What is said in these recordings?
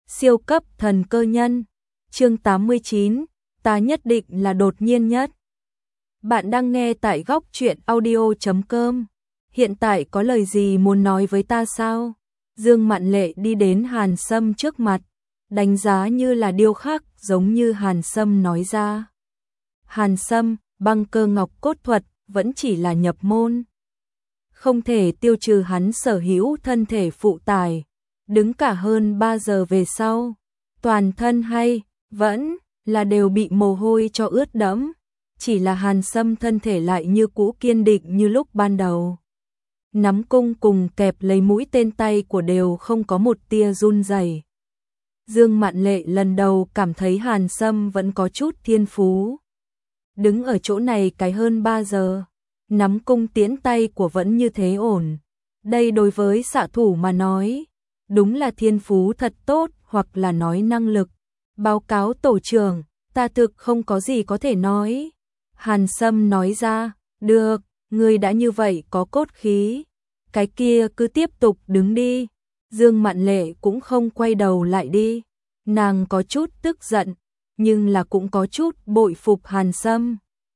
Siêu cấp thần cơ nhân. Chương 89, ta nhất định là đột nhiên nhất. Bạn đang nghe tại góc truyện audio.com. Hiện tại có lời gì muốn nói với ta sao? Dương Mạn Lệ đi đến Hàn Sâm trước mặt, đánh giá như là điêu khắc, giống như Hàn Sâm nói ra. Hàn Sâm, băng cơ ngọc cốt thuật vẫn chỉ là nhập môn, không thể tiêu trừ hắn sở hữu thân thể phụ tải. Đứng cả hơn 3 giờ về sau, toàn thân hay vẫn là đều bị mồ hôi cho ướt đẫm, chỉ là Hàn Sâm thân thể lại như cũ kiên định như lúc ban đầu. Nắm cung cùng kẹp lấy mũi tên tay của đều không có một tia run rẩy. Dương Mạn Lệ lần đầu cảm thấy Hàn Sâm vẫn có chút thiên phú. Đứng ở chỗ này cái hơn 3 giờ, nắm cung tiễn tay của vẫn như thế ổn. Đây đối với xạ thủ mà nói, đúng là thiên phú thật tốt, hoặc là nói năng lực. Báo cáo tổ trưởng, ta thực không có gì có thể nói. Hàn Sâm nói ra, được, ngươi đã như vậy có cốt khí. Cái kia cứ tiếp tục đứng đi. Dương Mạn Lệ cũng không quay đầu lại đi. Nàng có chút tức giận, nhưng là cũng có chút bội phục Hàn Sâm.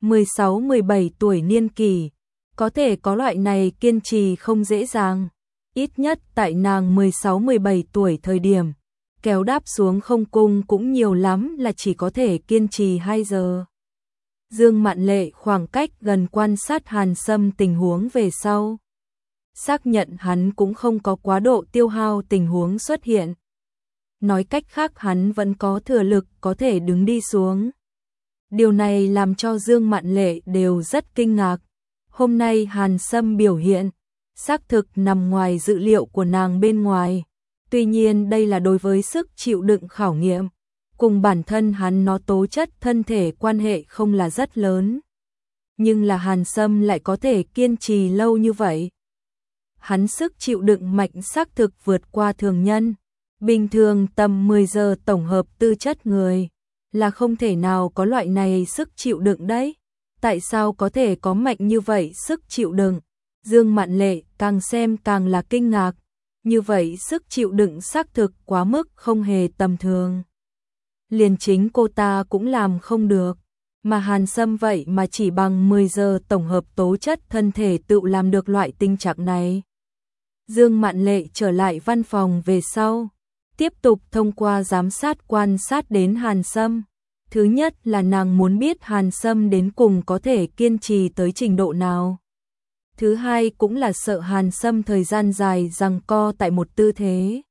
16-17 tuổi niên kỷ, có thể có loại này kiên trì không dễ dàng. Ít nhất tại nàng 16-17 tuổi thời điểm, kéo đáp xuống không cung cũng nhiều lắm là chỉ có thể kiên trì 2 giờ. Dương Mạn Lệ khoảng cách gần quan sát Hàn Sâm tình huống về sau, xác nhận hắn cũng không có quá độ tiêu hao tình huống xuất hiện. Nói cách khác hắn vẫn có thừa lực có thể đứng đi xuống. Điều này làm cho Dương Mạn Lệ đều rất kinh ngạc. Hôm nay Hàn Sâm biểu hiện xác thực nằm ngoài dự liệu của nàng bên ngoài. Tuy nhiên đây là đối với sức chịu đựng khảo nghiệm, cùng bản thân hắn nó tố chất thân thể quan hệ không là rất lớn. Nhưng là Hàn Sâm lại có thể kiên trì lâu như vậy. Hắn sức chịu đựng mạnh xác thực vượt qua thường nhân. Bình thường tầm 10 giờ tổng hợp tư chất người là không thể nào có loại này sức chịu đựng đấy. Tại sao có thể có mạnh như vậy sức chịu đựng? Dương Mạn Lệ càng xem càng là kinh ngạc. Như vậy sức chịu đựng xác thực quá mức không hề tầm thường. Liền chính cô ta cũng làm không được. Mà Hàn Sâm vậy mà chỉ bằng 10 giờ tổng hợp tố chất thân thể tự làm được loại tình trạng này. Dương Mạn Lệ trở lại văn phòng về sau, tiếp tục thông qua giám sát quan sát đến Hàn Sâm. Thứ nhất là nàng muốn biết Hàn Sâm đến cùng có thể kiên trì tới trình độ nào. Thứ hai cũng là sợ Hàn Sâm thời gian dài giằng co tại một tư thế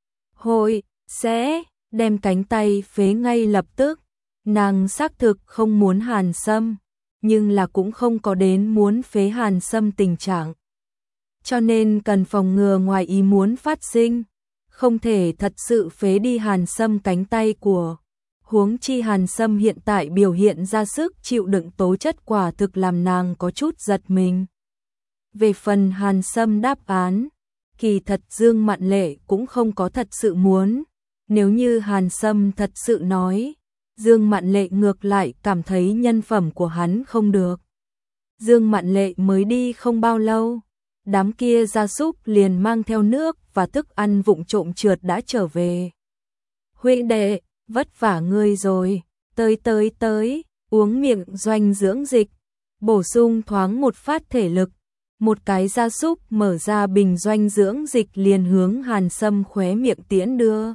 hội sẽ đem cánh tay phế ngay lập tức. Nàng xác thực không muốn Hàn Sâm, nhưng là cũng không có đến muốn phế Hàn Sâm tình trạng. Cho nên cần phòng ngừa ngoài ý muốn phát sinh, không thể thật sự phế đi Hàn Sâm cánh tay của. Huống chi Hàn Sâm hiện tại biểu hiện ra sức chịu đựng tố chất quả thực làm nàng có chút giật mình. Về phần Hàn Sâm đáp án, kỳ thật Dương Mạn Lệ cũng không có thật sự muốn. Nếu như Hàn Sâm thật sự nói, Dương Mạn Lệ ngược lại cảm thấy nhân phẩm của hắn không được. Dương Mạn Lệ mới đi không bao lâu, đám kia gia súc liền mang theo nước và thức ăn vụng trộm trượt đã trở về. Huynh đệ, vất vả ngươi rồi, tới, uống miệng doanh dưỡng dịch, bổ sung thoáng một phát thể lực. Một cái gia súc mở ra bình doanh dưỡng dịch liền hướng Hàn Sâm khóe miệng tiễn đưa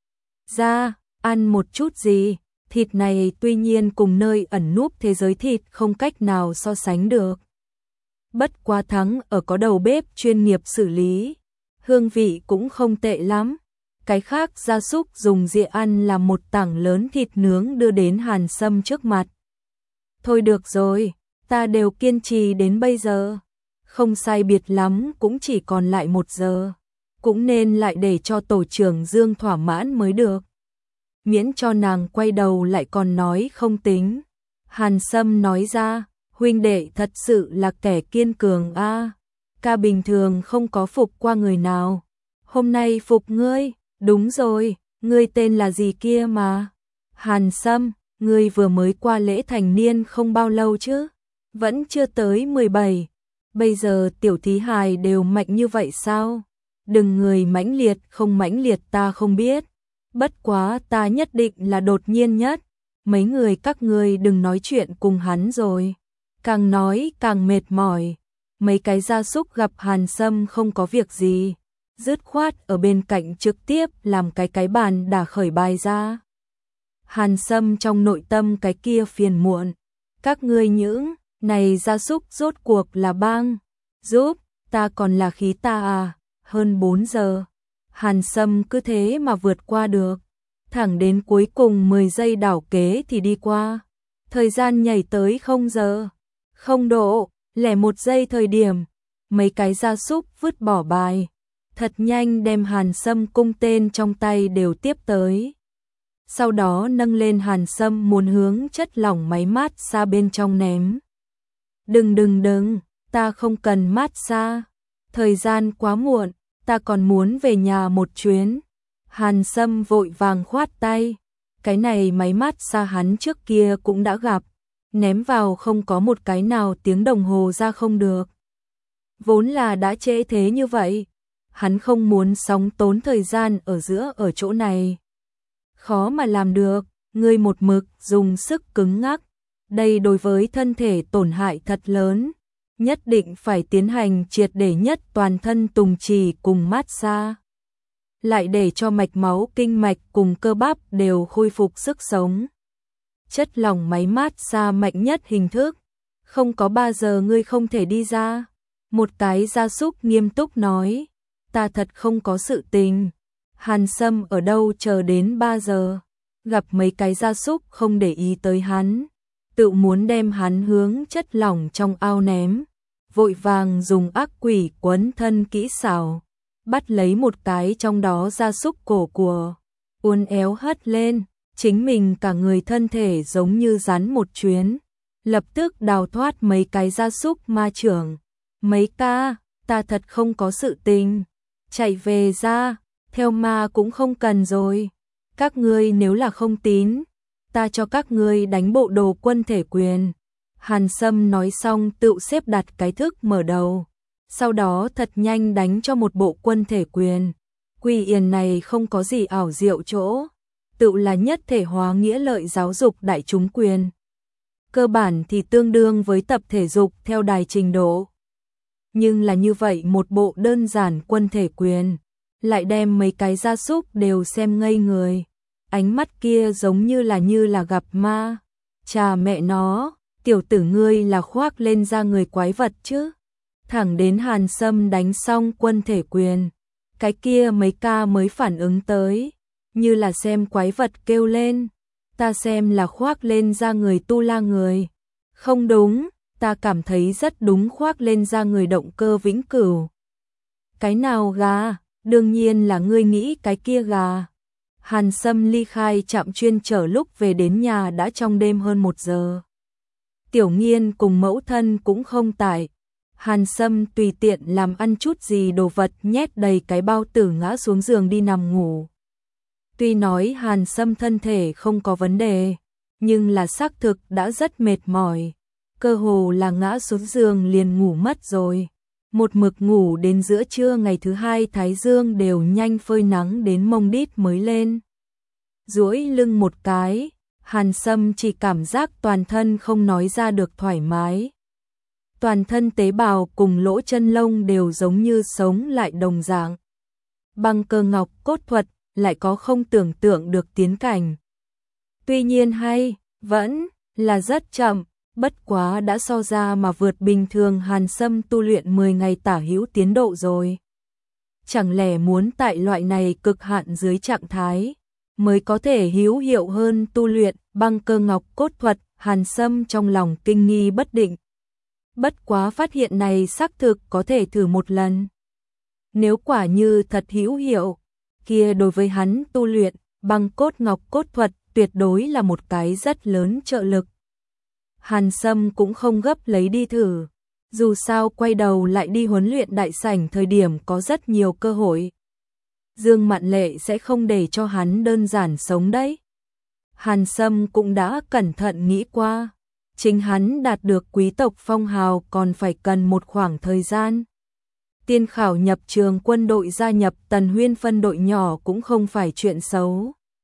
ra, ăn một chút gì. Thịt này tuy nhiên cùng nơi ẩn núp thế giới thịt không cách nào so sánh được. Bất quá thắng ở có đầu bếp chuyên nghiệp xử lý, hương vị cũng không tệ lắm. Cái khác gia súc dùng dĩa ăn là một tảng lớn thịt nướng đưa đến Hàn Sâm trước mặt. Thôi được rồi, ta đều kiên trì đến bây giờ. Không sai biệt lắm cũng chỉ còn lại 1 giờ. Cũng nên lại để cho tổ trưởng Dương thỏa mãn mới được. Miễn cho nàng quay đầu lại còn nói không tính. Hàn Sâm nói ra, huynh đệ thật sự là kẻ kiên cường a. Ca bình thường không có phục qua người nào. Hôm nay phục ngươi, đúng rồi, ngươi tên là gì kia mà? Hàn Sâm, ngươi vừa mới qua lễ thành niên không bao lâu chứ? Vẫn chưa tới 17. Bây giờ tiểu thí hài đều mạnh như vậy sao? Đừng người mãnh liệt không mãnh liệt ta không biết. Bất quá ta nhất định là đột nhiên nhất, mấy người các ngươi đừng nói chuyện cùng hắn rồi. Càng nói càng mệt mỏi, mấy cái gia súc gặp Hàn Sâm không có việc gì, dứt khoát ở bên cạnh trực tiếp làm cái bàn đả khởi bài ra. Hàn Sâm trong nội tâm cái kia phiền muộn, các ngươi những này gia súc rốt cuộc là bang giúp ta còn là khí ta à, hơn 4 giờ. Hàn Sâm cứ thế mà vượt qua được, thẳng đến cuối cùng 10 giây đảo kế thì đi qua. Thời gian nhảy tới 0 giờ, 0 độ, 01 giây thời điểm, mấy cái gia súc vứt bỏ bài, thật nhanh đem Hàn Sâm cung tên trong tay đều tiếp tới. Sau đó nâng lên Hàn Sâm muốn hướng chất lỏng máy mát xa bên trong ném. Đừng, ta không cần mát xa, thời gian quá muộn, ta còn muốn về nhà một chuyến. Hàn Sâm vội vàng khoát tay, cái này máy mát xa hắn trước kia cũng đã gặp, ném vào không có một cái nào tiếng đồng hồ ra không được. Vốn là đã trễ thế như vậy, hắn không muốn sóng tốn thời gian ở chỗ này. Khó mà làm được, ngươi một mực dùng sức cứng ngắc, đây đối với thân thể tổn hại thật lớn, nhất định phải tiến hành triệt để nhất toàn thân tùng trì cùng mát xa. Lại để cho mạch máu kinh mạch cùng cơ bắp đều khôi phục sức sống. Chất lỏng máy mát xa mạnh nhất hình thức, không có 3 giờ ngươi không thể đi ra. Một cái gia súc nghiêm túc nói, ta thật không có sự tình. Hàn Sâm ở đâu chờ đến 3 giờ, gặp mấy cái gia súc không để ý tới hắn, tự muốn đem hắn hướng chất lỏng trong ao ném, vội vàng dùng ác quỷ quấn thân kỹ xảo, bắt lấy một cái trong đó gia súc cổ của, uốn éo hất lên, chính mình cả người thân thể giống như rắn một chuyến, lập tức đào thoát mấy cái gia súc ma trưởng. Mấy ca, ta thật không có sự tình, chạy về ra, theo ma cũng không cần rồi, các ngươi nếu là không tín, ta cho các ngươi đánh bộ đồ quân thể quyền. Hàn Sâm nói xong tự xếp đặt cái thức mở đầu, sau đó thật nhanh đánh cho một bộ quân thể quyền. Quy yển này không có gì ảo diệu chỗ, tự là nhất thể hóa nghĩa lợi giáo dục đại chúng quyền. Cơ bản thì tương đương với tập thể dục theo đài trình độ. Nhưng là như vậy một bộ đơn giản quân thể quyền, lại đem mấy cái gia súc đều xem ngây người. Ánh mắt kia giống như là gặp ma. Chà mẹ nó, tiểu tử ngươi là khoác lên da người quái vật chứ. Thẳng đến Hàn Sâm đánh xong quân thể quyền, cái kia mấy ca mới phản ứng tới, như là xem quái vật kêu lên. Ta xem là khoác lên da người tu la người. Không đúng, ta cảm thấy rất đúng, khoác lên da người động cơ vĩnh cửu. Cái nào gà? Đương nhiên là ngươi nghĩ cái kia gà. Hàn Sâm ly khai trạm chuyên chở lúc về đến nhà đã trong đêm hơn 1 giờ. Tiểu Nghiên cùng mẫu thân cũng không tại. Hàn Sâm tùy tiện làm ăn chút gì đồ vật nhét đầy cái bao tử ngã xuống giường đi nằm ngủ. Tuy nói Hàn Sâm thân thể không có vấn đề, nhưng là xác thực đã rất mệt mỏi. Cơ hồ là ngã xuống giường liền ngủ mất rồi. Một mực ngủ đến giữa trưa ngày thứ hai thái dương đều nhanh phơi nắng đến mông đít mới lên. Duỗi lưng một cái, Hàn Sâm chỉ cảm giác toàn thân không nói ra được thoải mái. Toàn thân tế bào cùng lỗ chân lông đều giống như sống lại đồng dạng. Băng cơ ngọc cốt thuật lại có không tưởng tượng được tiến cảnh. Tuy nhiên hay, vẫn là rất chậm, bất quá đã so ra mà vượt bình thường Hàn Sâm tu luyện 10 ngày tả hữu tiến độ rồi. Chẳng lẽ muốn tại loại này cực hạn dưới trạng thái, mới có thể hữu hiệu hơn tu luyện băng cơ ngọc cốt thuật? Hàn Sâm trong lòng kinh nghi bất định. Bất quá phát hiện này xác thực có thể thử một lần. Nếu quả như thật hữu hiệu, kia đối với hắn tu luyện băng cốt ngọc cốt thuật tuyệt đối là một cái rất lớn trợ lực. Hàn Sâm cũng không gấp lấy đi thử, dù sao quay đầu lại đi huấn luyện đại sảnh thời điểm có rất nhiều cơ hội. Dương Mạn Lệ sẽ không để cho hắn đơn giản sống đấy. Hàn Sâm cũng đã cẩn thận nghĩ qua, chính hắn đạt được quý tộc phong hào còn phải cần một khoảng thời gian. Tiên khảo nhập trường quân đội, gia nhập Tần Huyên phân đội nhỏ cũng không phải chuyện xấu.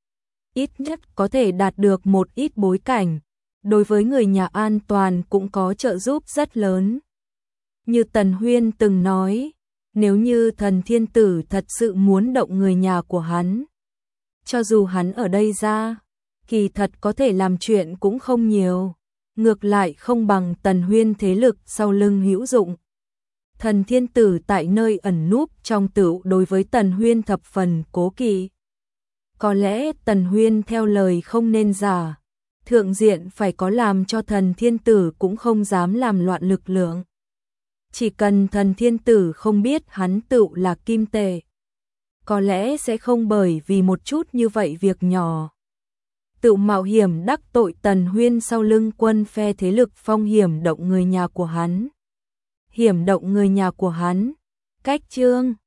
ít nhất có thể đạt được một ít bối cảnh, đối với người nhà An Toàn cũng có trợ giúp rất lớn. Như Tần Huyên từng nói, nếu như Thần Thiên Tử thật sự muốn động người nhà của hắn, cho dù hắn ở đây ra, kỳ thật có thể làm chuyện cũng không nhiều, ngược lại không bằng Tần Huyên thế lực sau lưng hữu dụng. Thần Thiên Tử tại nơi ẩn núp trong tửu đối với Tần Huyên thập phần cố kỵ. Có lẽ Tần Huyên theo lời không nên giả, thượng diện phải có làm cho Thần Thiên Tử cũng không dám làm loạn lực lượng. Chỉ cần Thần Thiên Tử không biết hắn tựu là kim tệ, có lẽ sẽ không bởi vì một chút như vậy việc nhỏ tự mạo hiểm đắc tội Tần Huyên sau lưng quân phe thế lực phong hiểm động người nhà của hắn. Hiểm động người nhà của hắn. Cách chương